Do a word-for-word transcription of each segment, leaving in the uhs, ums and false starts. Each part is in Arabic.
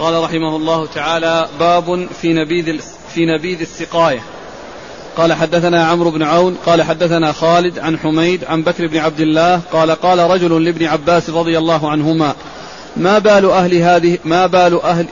قال رحمه الله تعالى: باب في نبيذ في نبيذ السقاية. قال حدثنا عمرو بن عون قال حدثنا خالد عن حميد عن بكر بن عبد الله قال قال رجل لابن عباس رضي الله عنهما: ما بال أهل هذه ما بال أهل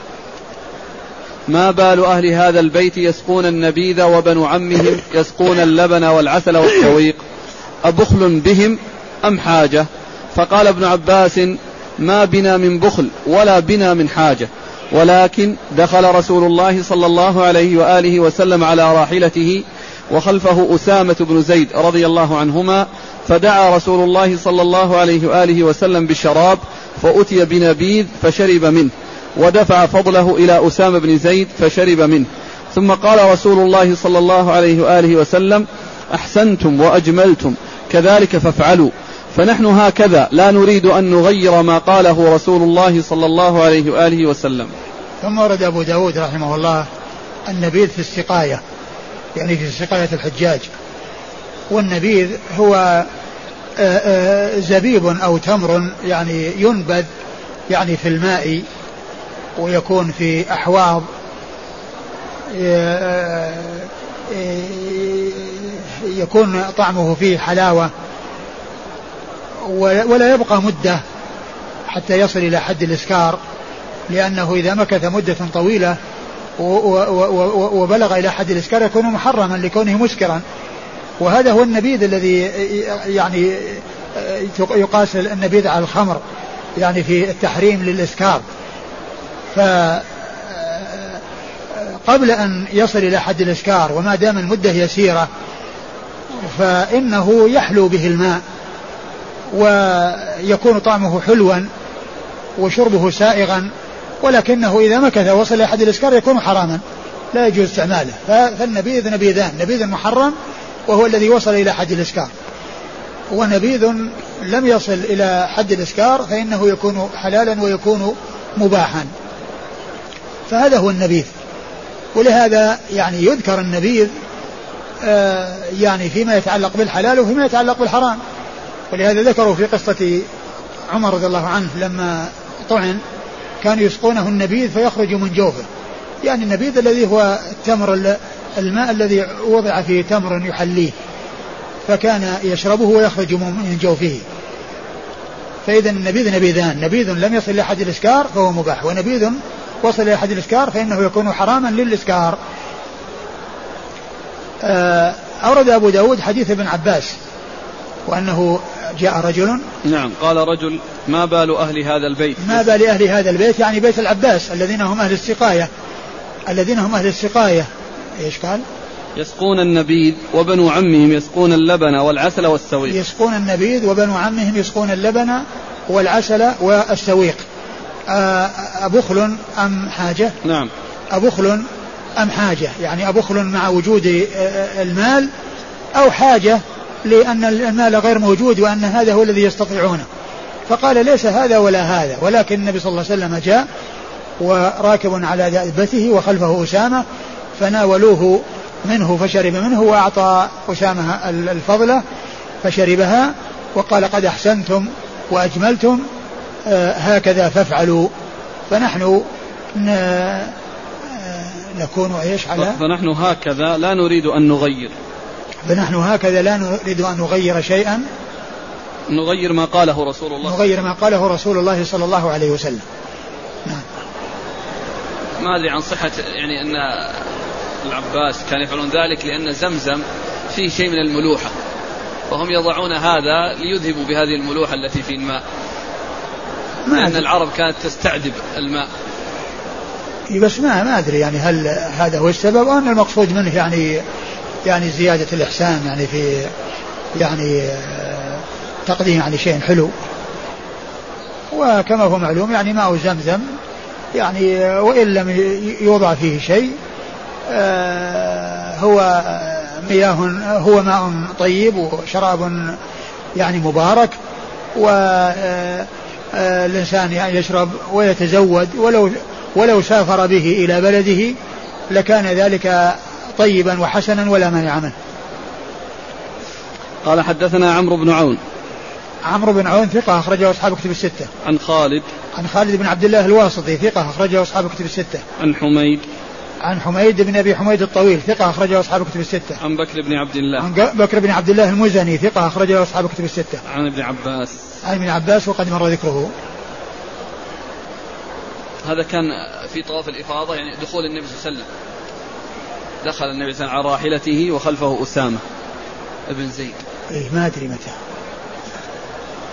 ما بال أهل هذا البيت يسقون النبيذ وبنو عمهم يسقون اللبن والعسل والسويق، أبخل بهم أم حاجة؟ فقال ابن عباس: ما بنا من بخل ولا بنا من حاجة، ولكن دخل رسول الله صلى الله عليه وآله وسلم على راحلته وخلفه أسامة بن زيد رضي الله عنهما، فدعا رسول الله صلى الله عليه وآله وسلم بالشراب، فأتي بنبيذ فشرب منه، ودفع فضله إلى أسامة بن زيد فشرب منه. ثم قال رسول الله صلى الله عليه وآله وسلم: أحسنتم وأجملتم، كذلك فافعلوا، فنحن هكذا لا نريد أن نغير ما قاله رسول الله صلى الله عليه وآله وسلم. ثم ورد أبو داود رحمه الله النبيذ في السقاية، يعني في سقاية الحجاج. والنبيذ هو زبيب أو تمر يعني ينبذ يعني في الماء، ويكون في أحواض يكون طعمه فيه حلاوة، ولا يبقى مدة حتى يصل إلى حد الإسكار، لأنه إذا مكث مدة طويلة وبلغ إلى حد الإسكار يكون محرما لكونه مسكرا. وهذا هو النبيذ الذي يعني يقاس النبيذ على الخمر يعني في التحريم للإسكار. فقبل أن يصل إلى حد الإسكار وما دام المدة يسيرة فإنه يحلو به الماء ويكون طعمه حلوا وشربه سائغا، ولكنه إذا مكث وصل إلى حد الإسكار يكون حراما لا يجوز استعماله. فالنبيذ نبيذان: نبيذ محرم وهو الذي وصل إلى حد الإسكار، ونبيذ لم يصل إلى حد الإسكار فإنه يكون حلالا ويكون مباحا. فهذا هو النبيذ. ولهذا يعني يذكر النبيذ آه يعني فيما يتعلق بالحلال وفيما يتعلق بالحرام. ولهذا ذكروا في قصة عمر رضي الله عنه لما طعن كانوا يسقونه النبيذ فيخرج من جوفه، يعني النبيذ الذي هو التمر الماء الذي وضع فيه تمر يحليه، فكان يشربه ويخرج من جوفه. فإذا النبيذ نبيذان: نبيذ لم يصل إلى حد الإسكار فهو مباح، ونبيذ وصل إلى حد الإسكار فإنه يكون حراما للإسكار. أورد أبو داود حديث ابن عباس وأنه جاء رجل نعم قال رجل: ما بال أهل هذا البيت ما بال أهل هذا البيت يعني بيت العباس الذين هم أهل السقاية الذين هم أهل السقاية إيش قال؟ يسقون النبيذ وبنو عمهم يسقون اللبن والعسل والسويق. يسقون النبيذ وبنو عمهم يسقون اللبن والعسل والسويق. أبخل أم حاجة؟ نعم أبخل أم حاجة، يعني أبخل مع وجود المال أو حاجة لأن المال غير موجود وأن هذا هو الذي يستطيعونه. فقال: ليس هذا ولا هذا، ولكن النبي صلى الله عليه وسلم جاء وراكب على دابته وخلفه أسامة، فناولوه منه فشرب منه، وأعطى أسامة الفضلة فشربها، وقال: قد أحسنتم وأجملتم، آه هكذا فافعلوا. فنحن نكون إيش على فنحن هكذا لا نريد أن نغير فنحن هكذا لا نريد أن نغير شيئا، نغير ما قاله رسول الله نغير ما قاله رسول الله صلى الله عليه وسلم. نعم. ما أدري عن صحة يعني أن العباس كان يفعلون ذلك لأن زمزم فيه شيء من الملوحة، وهم يضعون هذا ليذهبوا بهذه الملوحة التي في الماء، لأن العرب كانت تستعذب الماء. بس ما ما أدري يعني هل هذا هو السبب أو أن المقصود منه يعني يعني زيادة الإحسان يعني في يعني تقديم يعني شيء حلو. وكما هو معلوم يعني ماء زمزم يعني وإن لم يوضع فيه شيء هو مياه هو ماء طيب وشراب يعني مبارك، والإنسان يعني يشرب ويتزود ولو ولو سافر به إلى بلده لكان ذلك طيبا وحسنا ولا مانع منه. قال حدثنا عمرو بن عون عمرو بن عون ثقة أخرجه أصحاب كتب الستة. عن خالد عن خالد بن عبد الله الواسطي ثقة أخرجه أصحاب كتب الستة. عن حميد عن حميد بن أبي حميد الطويل ثقة أخرجه أصحاب كتب الستة. عن بكر بن عبد الله عن بكر بن عبد الله المزني ثقة أخرجه أصحاب كتب الستة. عن ابن عباس عن ابن عباس وقد مر ذكره. هذا كان في طواف الإفاضة، يعني دخول النبي صلى الله عليه وسلم، دخل النبي صلى الله عليه وسلم على راحلته وخلفه أسامة ابن زيد. إيه ما أدري متى.